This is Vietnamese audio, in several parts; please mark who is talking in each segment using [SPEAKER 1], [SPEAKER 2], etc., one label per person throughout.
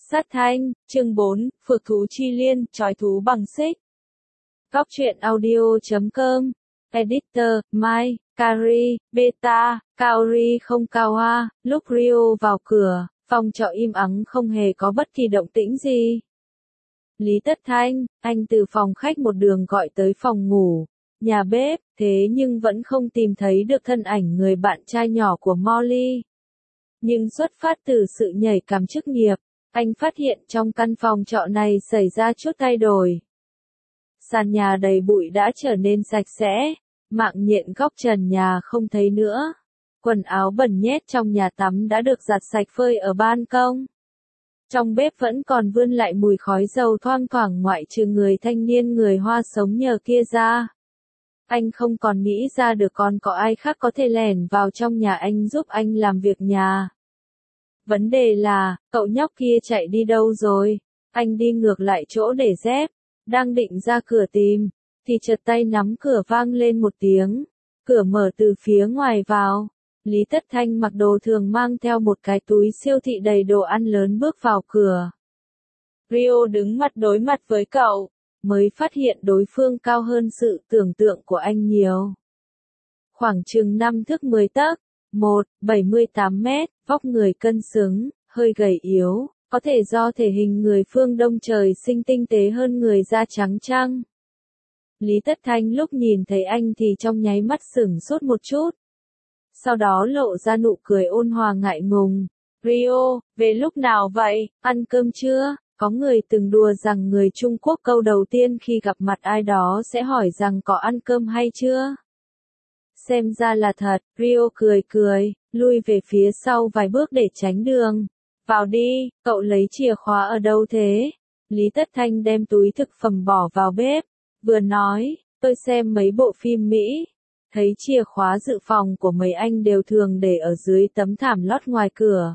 [SPEAKER 1] Sát thanh, chương 4, phược thú chi liên, trói thú bằng xích. Góc truyện audio.com, Editor, Mai, Kari, Beta, Kaori không cao hoa. Lúc Rio vào cửa, phòng trọ im ắng không hề có bất kỳ động tĩnh gì. Lý Tất Thanh, anh từ phòng khách một đường gọi tới phòng ngủ, nhà bếp, thế nhưng vẫn không tìm thấy được thân ảnh người bạn trai nhỏ của Molly. Nhưng xuất phát từ sự nhạy cảm chức nghiệp, anh phát hiện trong căn phòng trọ này xảy ra chút thay đổi. Sàn nhà đầy bụi đã trở nên sạch sẽ, mạng nhện góc trần nhà không thấy nữa. Quần áo bẩn nhét trong nhà tắm đã được giặt sạch phơi ở ban công. Trong bếp vẫn còn vươn lại mùi khói dầu thoang thoảng ngoại trừ người thanh niên người Hoa sống nhờ kia ra. Anh không còn nghĩ ra được còn có ai khác có thể lẻn vào trong nhà anh giúp anh làm việc nhà. Vấn đề là, cậu nhóc kia chạy đi đâu rồi? Anh đi ngược lại chỗ để dép, đang định ra cửa tìm, thì chợt tay nắm cửa vang lên một tiếng. Cửa mở từ phía ngoài vào. Lý Tất Thanh mặc đồ thường mang theo một cái túi siêu thị đầy đồ ăn lớn bước vào cửa. Rio đứng mặt đối mặt với cậu, mới phát hiện đối phương cao hơn sự tưởng tượng của anh nhiều. Khoảng chừng 5 thước 10 tấc, 1,78 mét, vóc người cân xứng, hơi gầy yếu, có thể do thể hình người phương Đông trời sinh tinh tế hơn người da trắng trăng. Lý Tất Thanh lúc nhìn thấy anh thì trong nháy mắt sửng sốt một chút. Sau đó lộ ra nụ cười ôn hòa ngại ngùng. Rio, về lúc nào vậy, ăn cơm chưa? Có người từng đùa rằng người Trung Quốc câu đầu tiên khi gặp mặt ai đó sẽ hỏi rằng có ăn cơm hay chưa? Xem ra là thật, Rio cười cười, lui về phía sau vài bước để tránh đường. Vào đi, cậu lấy chìa khóa ở đâu thế? Lý Tất Thanh đem túi thực phẩm bỏ vào bếp, vừa nói, tôi xem mấy bộ phim Mỹ, thấy chìa khóa dự phòng của mấy anh đều thường để ở dưới tấm thảm lót ngoài cửa.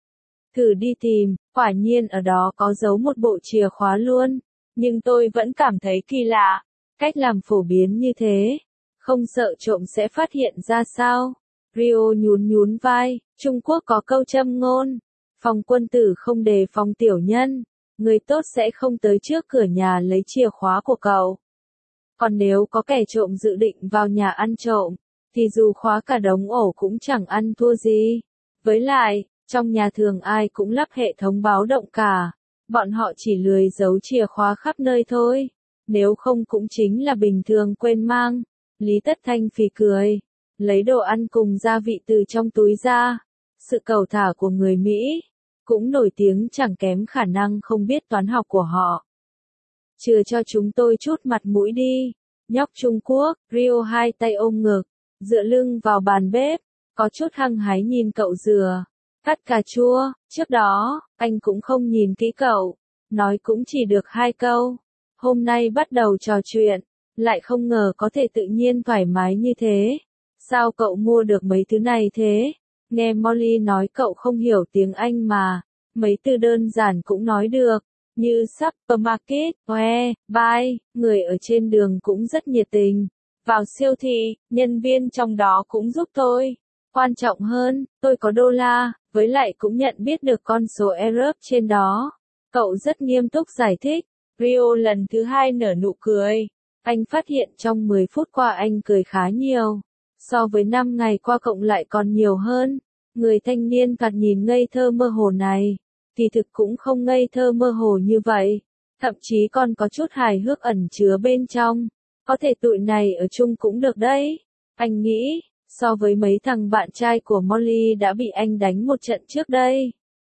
[SPEAKER 1] Thử đi tìm, quả nhiên ở đó có giấu một bộ chìa khóa luôn, nhưng tôi vẫn cảm thấy kỳ lạ, cách làm phổ biến như thế, không sợ trộm sẽ phát hiện ra sao? Rio nhún vai, Trung Quốc có câu châm ngôn, phòng quân tử không đề phòng tiểu nhân, người tốt sẽ không tới trước cửa nhà lấy chìa khóa của cậu. Còn nếu có kẻ trộm dự định vào nhà ăn trộm, thì dù khóa cả đống ổ cũng chẳng ăn thua gì. Với lại, trong nhà thường ai cũng lắp hệ thống báo động cả, bọn họ chỉ lười giấu chìa khóa khắp nơi thôi, nếu không cũng chính là bình thường quên mang. Lý Tất Thanh phì cười, lấy đồ ăn cùng gia vị từ trong túi ra. Sự cầu thả của người Mỹ cũng nổi tiếng chẳng kém khả năng không biết toán học của họ. Chừa cho chúng tôi chút mặt mũi đi. Nhóc Trung Quốc, Rio hai tay ôm ngực, dựa lưng vào bàn bếp, có chút hăng hái nhìn cậu dừa, cắt cà chua. Trước đó, anh cũng không nhìn kỹ cậu, nói cũng chỉ được 2 câu. Hôm nay bắt đầu trò chuyện, lại không ngờ có thể tự nhiên thoải mái như thế. Sao cậu mua được mấy thứ này thế? Nghe Molly nói cậu không hiểu tiếng Anh mà, mấy từ đơn giản cũng nói được, như supermarket, buy, người ở trên đường cũng rất nhiệt tình. Vào siêu thị, nhân viên trong đó cũng giúp tôi. Quan trọng hơn, tôi có đô la, với lại cũng nhận biết được con số Arab trên đó. Cậu rất nghiêm túc giải thích. Rio lần thứ 2 nở nụ cười. Anh phát hiện trong 10 phút qua anh cười khá nhiều. So với 5 ngày qua cộng lại còn nhiều hơn. Người thanh niên thoạt nhìn ngây thơ mơ hồ này, thì thực cũng không ngây thơ mơ hồ như vậy. Thậm chí còn có chút hài hước ẩn chứa bên trong. Có thể tụi này ở chung cũng được đấy. Anh nghĩ, so với mấy thằng bạn trai của Molly đã bị anh đánh một trận trước đây,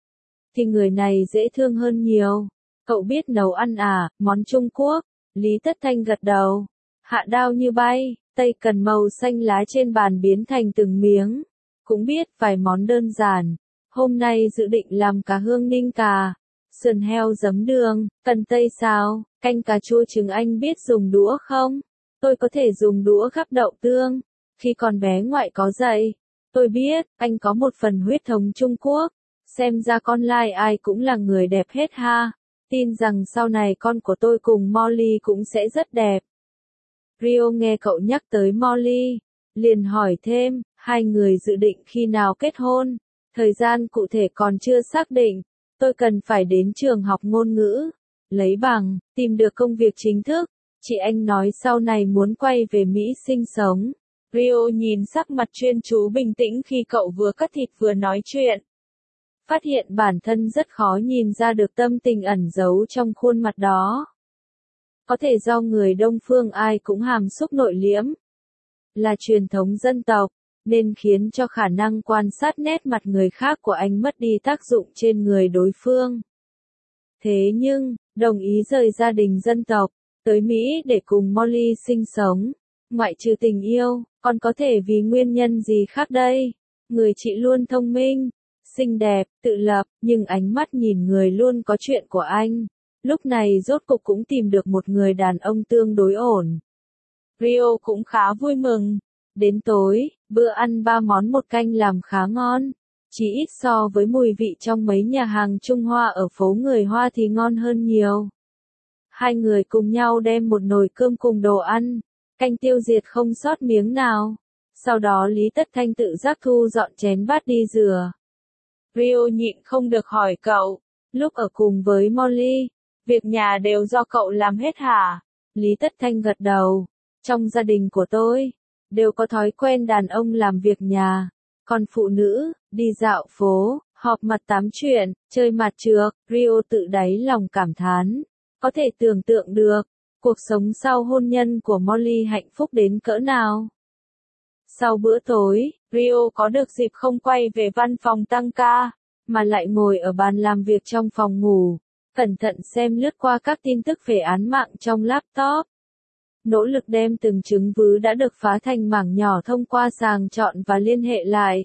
[SPEAKER 1] thì người này dễ thương hơn nhiều. Cậu biết nấu ăn à, món Trung Quốc? Lý Tất Thanh gật đầu. Hạ đao như bay, tây cần màu xanh lá trên bàn biến thành từng miếng. Cũng biết vài món đơn giản. Hôm nay dự định làm cá hương ninh cà, sườn heo giấm đường, cần tây xào, canh cà chua trứng. Anh biết dùng đũa không? Tôi có thể dùng đũa gắp đậu tương. Khi còn bé ngoại có dạy. Tôi biết, anh có một phần huyết thống Trung Quốc. Xem ra con lai ai cũng là người đẹp hết ha. Tin rằng sau này con của tôi cùng Molly cũng sẽ rất đẹp. Rio nghe cậu nhắc tới Molly, liền hỏi thêm, hai người dự định khi nào kết hôn? Thời gian cụ thể còn chưa xác định, Tôi cần phải đến trường học ngôn ngữ, lấy bằng, tìm được công việc chính thức. Chị anh nói sau này muốn quay về Mỹ sinh sống. Rio nhìn sắc mặt chuyên chú bình tĩnh khi cậu vừa cắt thịt vừa nói chuyện. Phát hiện bản thân rất khó nhìn ra được tâm tình ẩn giấu trong khuôn mặt đó. Có thể do người Đông phương ai cũng hàm xúc nội liễm. Là truyền thống dân tộc, nên khiến cho khả năng quan sát nét mặt người khác của anh mất đi tác dụng trên người đối phương. Thế nhưng, đồng ý rời gia đình dân tộc, tới Mỹ để cùng Molly sinh sống, ngoại trừ tình yêu, còn có thể vì nguyên nhân gì khác đây? Người chị luôn thông minh, xinh đẹp, tự lập, nhưng ánh mắt nhìn người luôn có chuyện của anh. Lúc này rốt cục cũng tìm được một người đàn ông tương đối ổn. Rio cũng khá vui mừng. Đến tối, bữa ăn 3 món một canh làm khá ngon. Chỉ ít so với mùi vị trong mấy nhà hàng Trung Hoa ở phố người Hoa thì ngon hơn nhiều. Hai người cùng nhau đem một nồi cơm cùng đồ ăn, canh tiêu diệt không sót miếng nào. Sau đó Lý Tất Thanh tự giác thu dọn chén bát đi rửa. Rio nhịn không được hỏi cậu, lúc ở cùng với Molly, việc nhà đều do cậu làm hết hả? Lý Tất Thanh gật đầu, trong gia đình của tôi, đều có thói quen đàn ông làm việc nhà, còn phụ nữ, đi dạo phố, họp mặt tám chuyện, chơi mặt trược. Rio tự đáy lòng cảm thán, có thể tưởng tượng được, cuộc sống sau hôn nhân của Molly hạnh phúc đến cỡ nào. Sau bữa tối, Rio có được dịp không quay về văn phòng tăng ca, mà lại ngồi ở bàn làm việc trong phòng ngủ, cẩn thận xem lướt qua các tin tức về án mạng trong laptop. Nỗ lực đem từng chứng cứ đã được phá thành mảng nhỏ thông qua sàng chọn và liên hệ lại.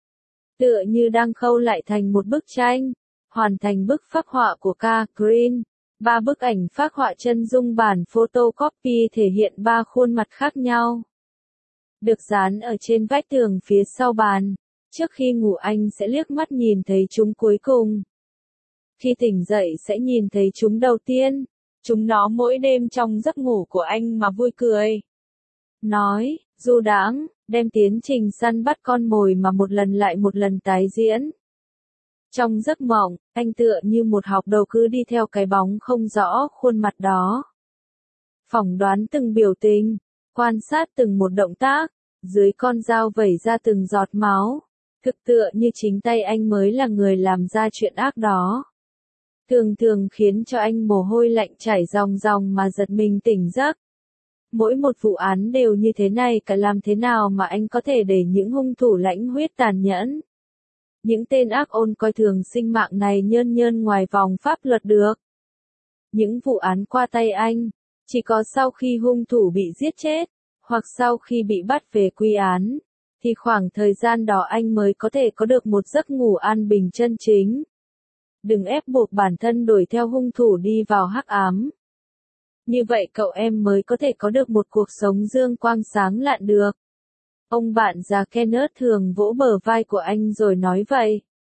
[SPEAKER 1] Tựa như đang khâu lại thành một bức tranh, hoàn thành bức phác họa của Ca Green. 3 bức ảnh phác họa chân dung bản photocopy thể hiện 3 khuôn mặt khác nhau. Được dán ở trên vách tường phía sau bàn. Trước khi ngủ anh sẽ liếc mắt nhìn thấy chúng cuối cùng. Khi tỉnh dậy sẽ nhìn thấy chúng đầu tiên. Chúng nó mỗi đêm trong giấc ngủ của anh mà vui cười. Nói, du đãng, đem tiến trình săn bắt con mồi mà một lần lại một lần tái diễn. Trong giấc mộng, anh tựa như một học đầu cứ đi theo cái bóng không rõ khuôn mặt đó. Phỏng đoán từng biểu tình, quan sát từng một động tác, dưới con dao vẩy ra từng giọt máu. Thực tựa như chính tay anh mới là người làm ra chuyện ác đó. Thường thường khiến cho anh mồ hôi lạnh chảy ròng ròng mà giật mình tỉnh giấc. Mỗi một vụ án đều như thế này, cả làm thế nào mà anh có thể để những hung thủ lãnh huyết tàn nhẫn, những tên ác ôn coi thường sinh mạng này nhơn nhơn ngoài vòng pháp luật được. Những vụ án qua tay anh, chỉ có sau khi hung thủ bị giết chết, hoặc sau khi bị bắt về quy án, thì khoảng thời gian đó anh mới có thể có được một giấc ngủ an bình chân chính. Đừng ép buộc bản thân đuổi theo hung thủ đi vào hắc ám. Như vậy cậu em mới có thể có được một cuộc sống dương quang sáng lạn được. Ông bạn già Kenneth thường vỗ bờ vai của anh rồi nói vậy.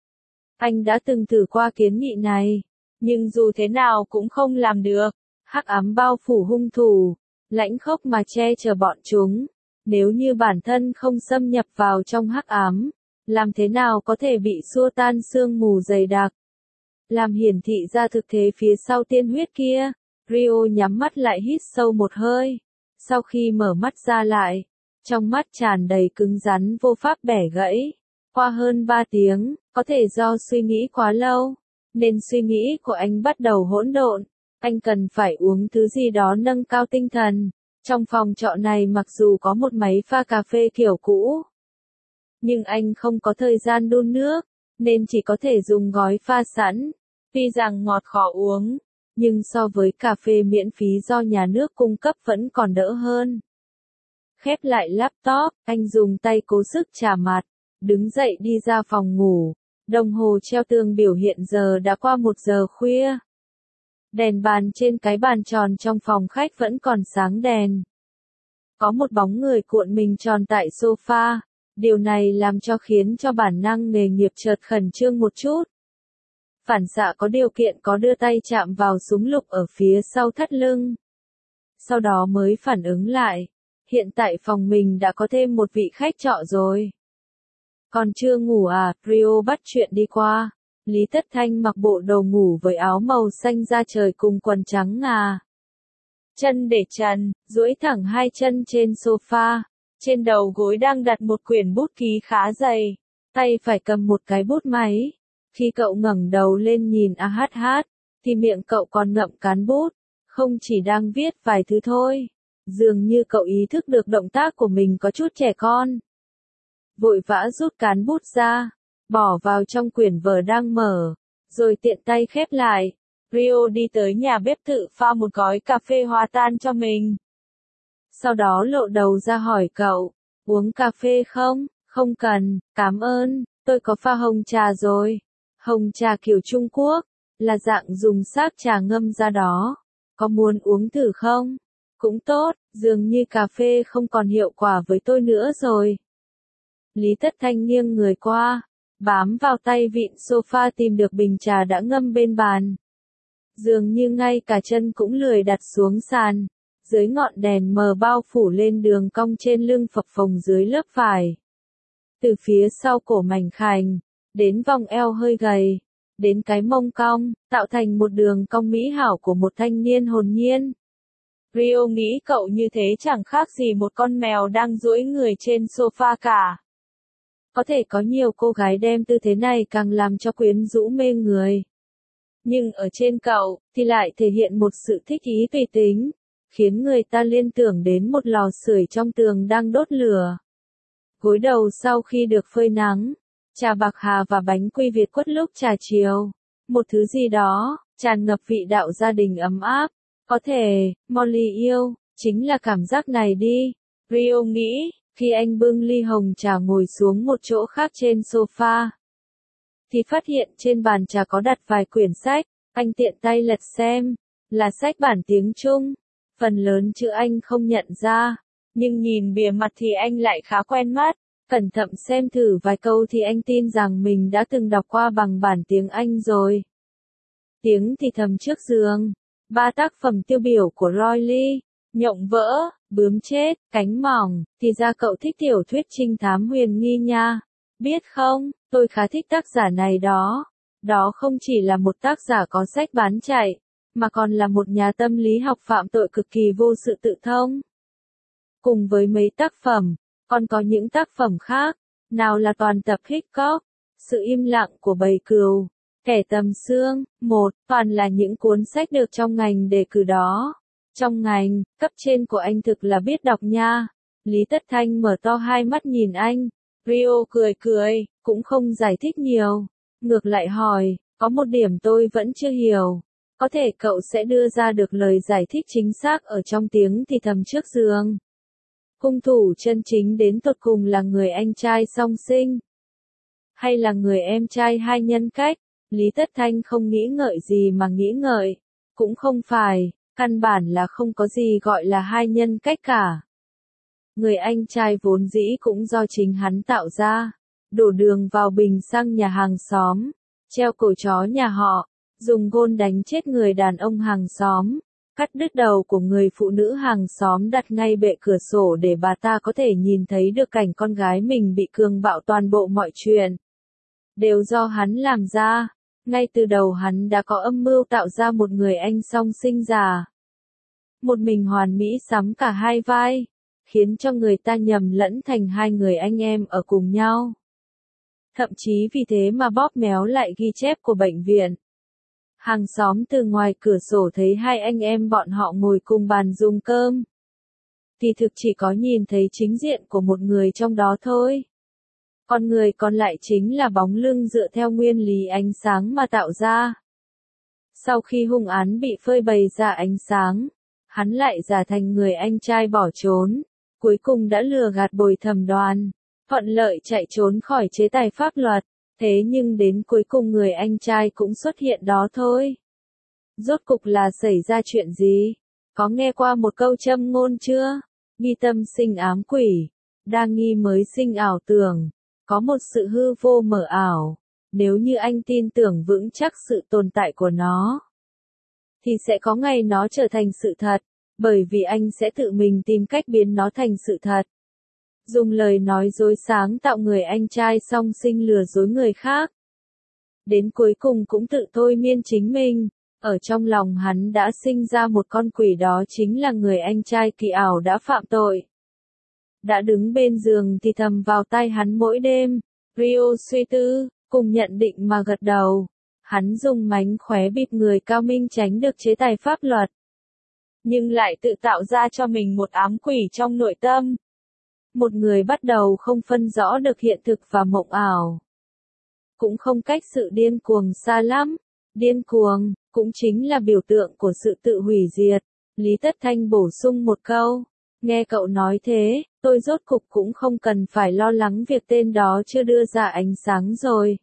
[SPEAKER 1] Anh đã từng thử qua kiến nghị này, nhưng dù thế nào cũng không làm được. Hắc ám bao phủ hung thủ, lãnh khốc mà che chở bọn chúng. Nếu như bản thân không xâm nhập vào trong hắc ám, làm thế nào có thể bị xua tan sương mù dày đặc? Làm hiển thị ra thực thế phía sau tiên huyết kia. Rio nhắm mắt lại hít sâu một hơi. Sau khi mở mắt ra lại, trong mắt tràn đầy cứng rắn vô pháp bẻ gãy. Qua hơn 3 tiếng, có thể do suy nghĩ quá lâu, nên suy nghĩ của anh bắt đầu hỗn độn. Anh cần phải uống thứ gì đó nâng cao tinh thần. Trong phòng trọ này mặc dù có một máy pha cà phê kiểu cũ, nhưng anh không có thời gian đun nước, nên chỉ có thể dùng gói pha sẵn. Tuy rằng ngọt khó uống, nhưng so với cà phê miễn phí do nhà nước cung cấp vẫn còn đỡ hơn. Khép lại laptop, anh dùng tay cố sức chà mặt, đứng dậy đi ra phòng ngủ. Đồng hồ treo tường biểu hiện giờ đã qua 1 giờ khuya. Đèn bàn trên cái bàn tròn trong phòng khách vẫn còn sáng đèn. Có một bóng người cuộn mình tròn tại sofa. Điều này làm cho khiến cho bản năng nghề nghiệp chợt khẩn trương một chút. Phản xạ có điều kiện có đưa tay chạm vào súng lục ở phía sau thắt lưng. Sau đó mới phản ứng lại. Hiện tại phòng mình đã có thêm một vị khách trọ rồi. Còn chưa ngủ à? Rio bắt chuyện đi qua. Lý Tất Thanh mặc bộ đồ ngủ với áo màu xanh da trời cùng quần trắng ngà. Chân để trần, duỗi thẳng hai chân trên sofa. Trên đầu gối đang đặt một quyển bút ký khá dày. Tay phải cầm một cái bút máy. Khi cậu ngẩng đầu lên nhìn AHH, thì miệng cậu còn ngậm cán bút. Không chỉ đang viết vài thứ thôi. Dường như cậu ý thức được động tác của mình có chút trẻ con. Vội vã rút cán bút ra, bỏ vào trong quyển vở đang mở, rồi tiện tay khép lại. Rio đi tới nhà bếp tự pha một gói cà phê hòa tan cho mình. Sau đó lộ đầu ra hỏi cậu, uống cà phê không? Không cần, cảm ơn, tôi có pha hồng trà rồi. Hồng trà kiểu Trung Quốc, là dạng dùng xác trà ngâm ra đó. Có muốn uống thử không? Cũng tốt, dường như cà phê không còn hiệu quả với tôi nữa rồi. Lý Tất Thanh nghiêng người qua, bám vào tay vịn sofa tìm được bình trà đã ngâm bên bàn. Dường như ngay cả chân cũng lười đặt xuống sàn, dưới ngọn đèn mờ bao phủ lên đường cong trên lưng phập phồng dưới lớp vải. Từ phía sau cổ mảnh khảnh, đến vòng eo hơi gầy, đến cái mông cong, tạo thành một đường cong mỹ hảo của một thanh niên hồn nhiên. Rio nghĩ cậu như thế chẳng khác gì một con mèo đang duỗi người trên sofa cả. Có thể có nhiều cô gái đem tư thế này càng làm cho quyến rũ mê người. Nhưng ở trên cậu, thì lại thể hiện một sự thích ý tùy tính, khiến người ta liên tưởng đến một lò sưởi trong tường đang đốt lửa. Gối đầu sau khi được phơi nắng, trà bạc hà và bánh quy Việt quất lúc trà chiều. Một thứ gì đó, tràn ngập vị đạo gia đình ấm áp. Có thể, Molly yêu, chính là cảm giác này đi. Rio nghĩ, khi anh bưng ly hồng trà ngồi xuống một chỗ khác trên sofa, thì phát hiện trên bàn trà có đặt vài quyển sách. Anh tiện tay lật xem, là sách bản tiếng Trung. Phần lớn chữ anh không nhận ra, nhưng nhìn bìa mặt thì anh lại khá quen mắt. Cẩn thận xem thử vài câu thì anh tin rằng mình đã từng đọc qua bằng bản tiếng Anh rồi. Tiếng thì thầm trước giường. 3 tác phẩm tiêu biểu của Roy Lee, Nhộng vỡ, Bướm chết, Cánh mỏng, thì ra cậu thích tiểu thuyết trinh thám huyền nghi nha. Biết không, tôi khá thích tác giả này đó. Đó không chỉ là một tác giả có sách bán chạy, mà còn là một nhà tâm lý học phạm tội cực kỳ vô sự tự thông. Cùng với mấy tác phẩm, còn có những tác phẩm khác, nào là toàn tập Hitchcock, Sự im lặng của bầy cừu, Kẻ tầm xương, toàn là những cuốn sách được trong ngành đề cử đó. Trong ngành, cấp trên của anh thực là biết đọc nha. Lý Tất Thanh mở to hai mắt nhìn anh. Rio cười cười, cũng không giải thích nhiều. Ngược lại hỏi, có một điểm tôi vẫn chưa hiểu. Có thể cậu sẽ đưa ra được lời giải thích chính xác ở trong tiếng thì thầm trước giường. Hung thủ chân chính đến tột cùng là người anh trai song sinh, hay là người em trai hai nhân cách? Lý Tất Thanh không nghĩ ngợi gì mà nghĩ ngợi. Cũng không phải, căn bản là không có gì gọi là hai nhân cách cả. Người anh trai vốn dĩ cũng do chính hắn tạo ra. Đổ đường vào bình xăng nhà hàng xóm, treo cổ chó nhà họ, dùng gôn đánh chết người đàn ông hàng xóm, cắt đứt đầu của người phụ nữ hàng xóm đặt ngay bệ cửa sổ để bà ta có thể nhìn thấy được cảnh con gái mình bị cường bạo. Toàn bộ mọi chuyện đều do hắn làm ra. Ngay từ đầu hắn đã có âm mưu tạo ra một người anh song sinh già. Một mình hoàn mỹ sắm cả hai vai, khiến cho người ta nhầm lẫn thành hai người anh em ở cùng nhau. Thậm chí vì thế mà bóp méo lại ghi chép của bệnh viện. Hàng xóm từ ngoài cửa sổ thấy hai anh em bọn họ ngồi cùng bàn dùng cơm, thì thực chỉ có nhìn thấy chính diện của một người trong đó thôi. Còn người còn lại chính là bóng lưng dựa theo nguyên lý ánh sáng mà tạo ra. Sau khi hung án bị phơi bày ra ánh sáng, hắn lại giả thành người anh trai bỏ trốn, cuối cùng đã lừa gạt bồi thẩm đoàn, thuận lợi chạy trốn khỏi chế tài pháp luật. Thế nhưng đến cuối cùng người anh trai cũng xuất hiện đó thôi. Rốt cục là xảy ra chuyện gì? Có nghe qua một câu châm ngôn chưa? Nghi tâm sinh ám quỷ, đa nghi mới sinh ảo tưởng. Có một sự hư vô mờ ảo, nếu như anh tin tưởng vững chắc sự tồn tại của nó, thì sẽ có ngày nó trở thành sự thật, bởi vì anh sẽ tự mình tìm cách biến nó thành sự thật. Dùng lời nói dối sáng tạo người anh trai song sinh lừa dối người khác. Đến cuối cùng cũng tự thôi miên chính mình. Ở trong lòng hắn đã sinh ra một con quỷ, đó chính là người anh trai kỳ ảo đã phạm tội. Đã đứng bên giường thì thầm vào tai hắn mỗi đêm. Rio suy tư, cùng nhận định mà gật đầu. Hắn dùng mánh khóe bịp người cao minh tránh được chế tài pháp luật. Nhưng lại tự tạo ra cho mình một ám quỷ trong nội tâm. Một người bắt đầu không phân rõ được hiện thực và mộng ảo. Cũng không cách sự điên cuồng xa lắm. Điên cuồng, cũng chính là biểu tượng của sự tự hủy diệt. Lý Tất Thanh bổ sung một câu. Nghe cậu nói thế, tôi rốt cục cũng không cần phải lo lắng việc tên đó chưa đưa ra ánh sáng rồi.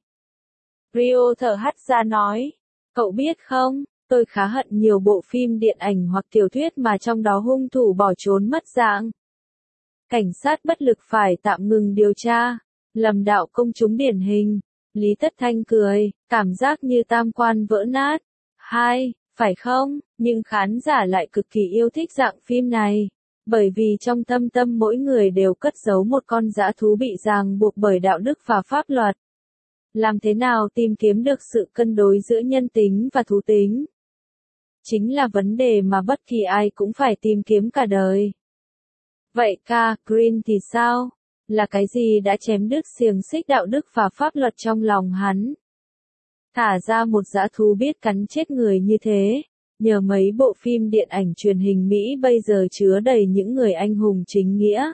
[SPEAKER 1] Rio thở hắt ra nói. Cậu biết không, tôi khá hận nhiều bộ phim điện ảnh hoặc tiểu thuyết mà trong đó hung thủ bỏ trốn mất dạng. Cảnh sát bất lực phải tạm ngừng điều tra. Lầm đạo công chúng điển hình. Lý Tất Thanh cười, cảm giác như tam quan vỡ nát. Phải không? Nhưng khán giả lại cực kỳ yêu thích dạng phim này. Bởi vì trong thâm tâm mỗi người đều cất giấu một con dã thú bị ràng buộc bởi đạo đức và pháp luật. Làm thế nào tìm kiếm được sự cân đối giữa nhân tính và thú tính? Chính là vấn đề mà bất kỳ ai cũng phải tìm kiếm cả đời. Vậy Green thì sao? Là cái gì đã chém đứt xiềng xích đạo đức và pháp luật trong lòng hắn? Thả ra một dã thú biết cắn chết người như thế. Nhờ mấy bộ phim điện ảnh truyền hình Mỹ bây giờ chứa đầy những người anh hùng chính nghĩa.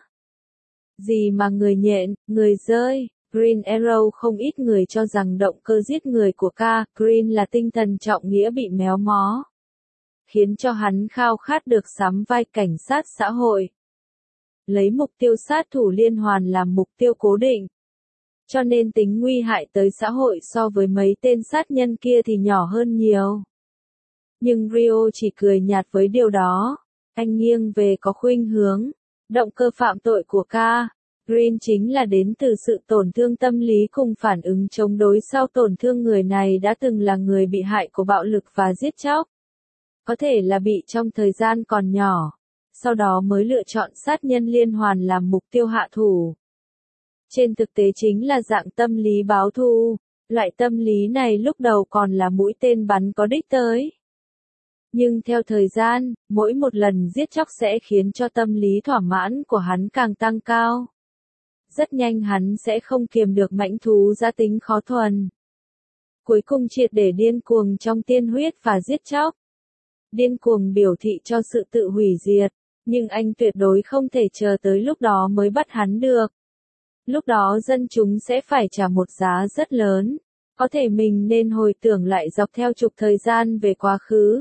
[SPEAKER 1] Gì mà người nhện, người dơi. Green Arrow không ít người cho rằng động cơ giết người của Green là tinh thần trọng nghĩa bị méo mó. Khiến cho hắn khao khát được sắm vai cảnh sát xã hội. Lấy mục tiêu sát thủ liên hoàn làm mục tiêu cố định. Cho nên tính nguy hại tới xã hội so với mấy tên sát nhân kia thì nhỏ hơn nhiều. Nhưng Rio chỉ cười nhạt với điều đó. Anh nghiêng về có khuynh hướng. Động cơ phạm tội của Green chính là đến từ sự tổn thương tâm lý cùng phản ứng chống đối sau tổn thương. Người này đã từng là người bị hại của bạo lực và giết chóc. Có thể là bị trong thời gian còn nhỏ. Sau đó mới lựa chọn sát nhân liên hoàn làm mục tiêu hạ thủ. Trên thực tế chính là dạng tâm lý báo thù. Loại tâm lý này lúc đầu còn là mũi tên bắn có đích tới. Nhưng theo thời gian, mỗi một lần giết chóc sẽ khiến cho tâm lý thỏa mãn của hắn càng tăng cao. Rất nhanh hắn sẽ không kiềm được mãnh thú gia tính khó thuần. Cuối cùng triệt để điên cuồng trong tiên huyết và giết chóc. Điên cuồng biểu thị cho sự tự hủy diệt, nhưng anh tuyệt đối không thể chờ tới lúc đó mới bắt hắn được. Lúc đó dân chúng sẽ phải trả một giá rất lớn. Có thể mình nên hồi tưởng lại dọc theo trục thời gian về quá khứ.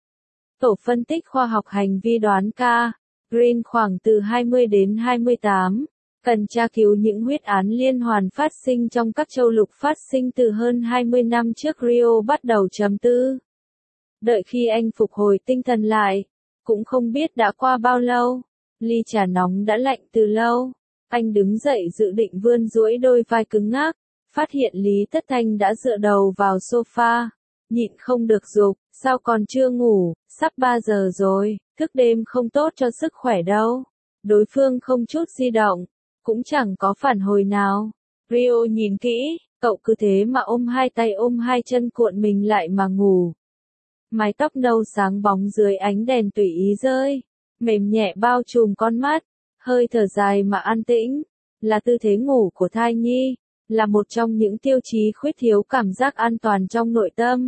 [SPEAKER 1] Tổ phân tích khoa học hành vi đoán Green khoảng từ 20 đến 28, cần tra cứu những huyết án liên hoàn phát sinh trong các châu lục phát sinh từ hơn 20 năm trước. Rio bắt đầu trầm tư. Đợi khi anh phục hồi tinh thần lại, cũng không biết đã qua bao lâu, ly trà nóng đã lạnh từ lâu. Anh đứng dậy dự định vươn duỗi đôi vai cứng ngắc, phát hiện Lý Tất Thanh đã dựa đầu vào sofa, nhịn không được giục, sao còn chưa ngủ, sắp 3 giờ rồi, thức đêm không tốt cho sức khỏe đâu. Đối phương không chút di động, cũng chẳng có phản hồi nào. Rio nhìn kỹ, cậu cứ thế mà ôm hai tay ôm hai chân cuộn mình lại mà ngủ. Mái tóc nâu sáng bóng dưới ánh đèn tùy ý rơi, mềm nhẹ bao trùm con mắt, hơi thở dài mà an tĩnh, là tư thế ngủ của thai nhi, là một trong những tiêu chí khuyết thiếu cảm giác an toàn trong nội tâm.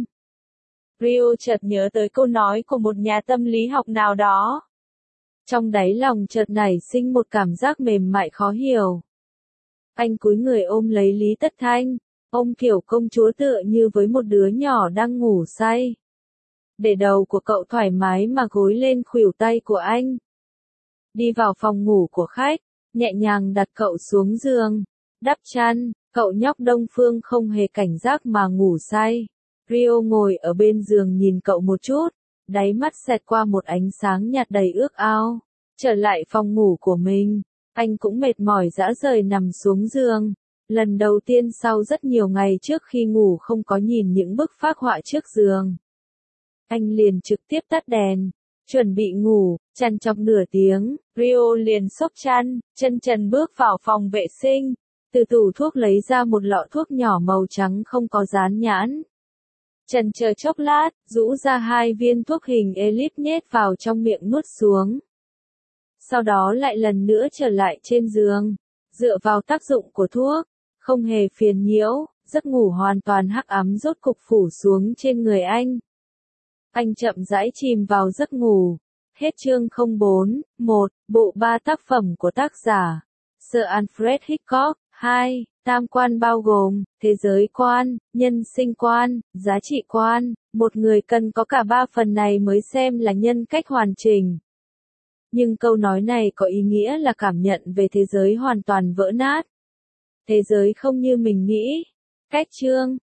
[SPEAKER 1] Rio chợt nhớ tới câu nói của một nhà tâm lý học nào đó. Trong đáy lòng chợt nảy sinh một cảm giác mềm mại khó hiểu. Anh cúi người ôm lấy Lý Tất Thanh, ôm kiểu công chúa tựa như với một đứa nhỏ đang ngủ say. Để đầu của cậu thoải mái mà gối lên khuỷu tay của anh. Đi vào phòng ngủ của khách, nhẹ nhàng đặt cậu xuống giường, đắp chăn, cậu nhóc Đông Phương không hề cảnh giác mà ngủ say. Rio ngồi ở bên giường nhìn cậu một chút, đáy mắt xẹt qua một ánh sáng nhạt đầy ước ao. Trở lại phòng ngủ của mình, anh cũng mệt mỏi rã rời nằm xuống giường. Lần đầu tiên sau rất nhiều ngày trước khi ngủ không có nhìn những bức phác họa trước giường. Anh liền trực tiếp tắt đèn, chuẩn bị ngủ, chăn chọc nửa tiếng, Rio liền xốc chăn, chân trần bước vào phòng vệ sinh, Từ tủ thuốc lấy ra một lọ thuốc nhỏ màu trắng không có dán nhãn. Chần chờ chốc lát, rũ ra 2 viên thuốc hình elip nhét vào trong miệng nuốt xuống. Sau đó lại lần nữa trở lại trên giường. Dựa vào tác dụng của thuốc, không hề phiền nhiễu, giấc ngủ hoàn toàn hắc ám rốt cục phủ xuống trên người anh. Anh chậm rãi chìm vào giấc ngủ. Hết chương 04, 1, bộ 3 tác phẩm của tác giả Sir Alfred Hitchcock. 2. Tam quan bao gồm, thế giới quan, nhân sinh quan, giá trị quan. Một người cần có cả 3 phần này mới xem là nhân cách hoàn chỉnh. Nhưng câu nói này có ý nghĩa là cảm nhận về thế giới hoàn toàn vỡ nát. Thế giới không như mình nghĩ. Cách chương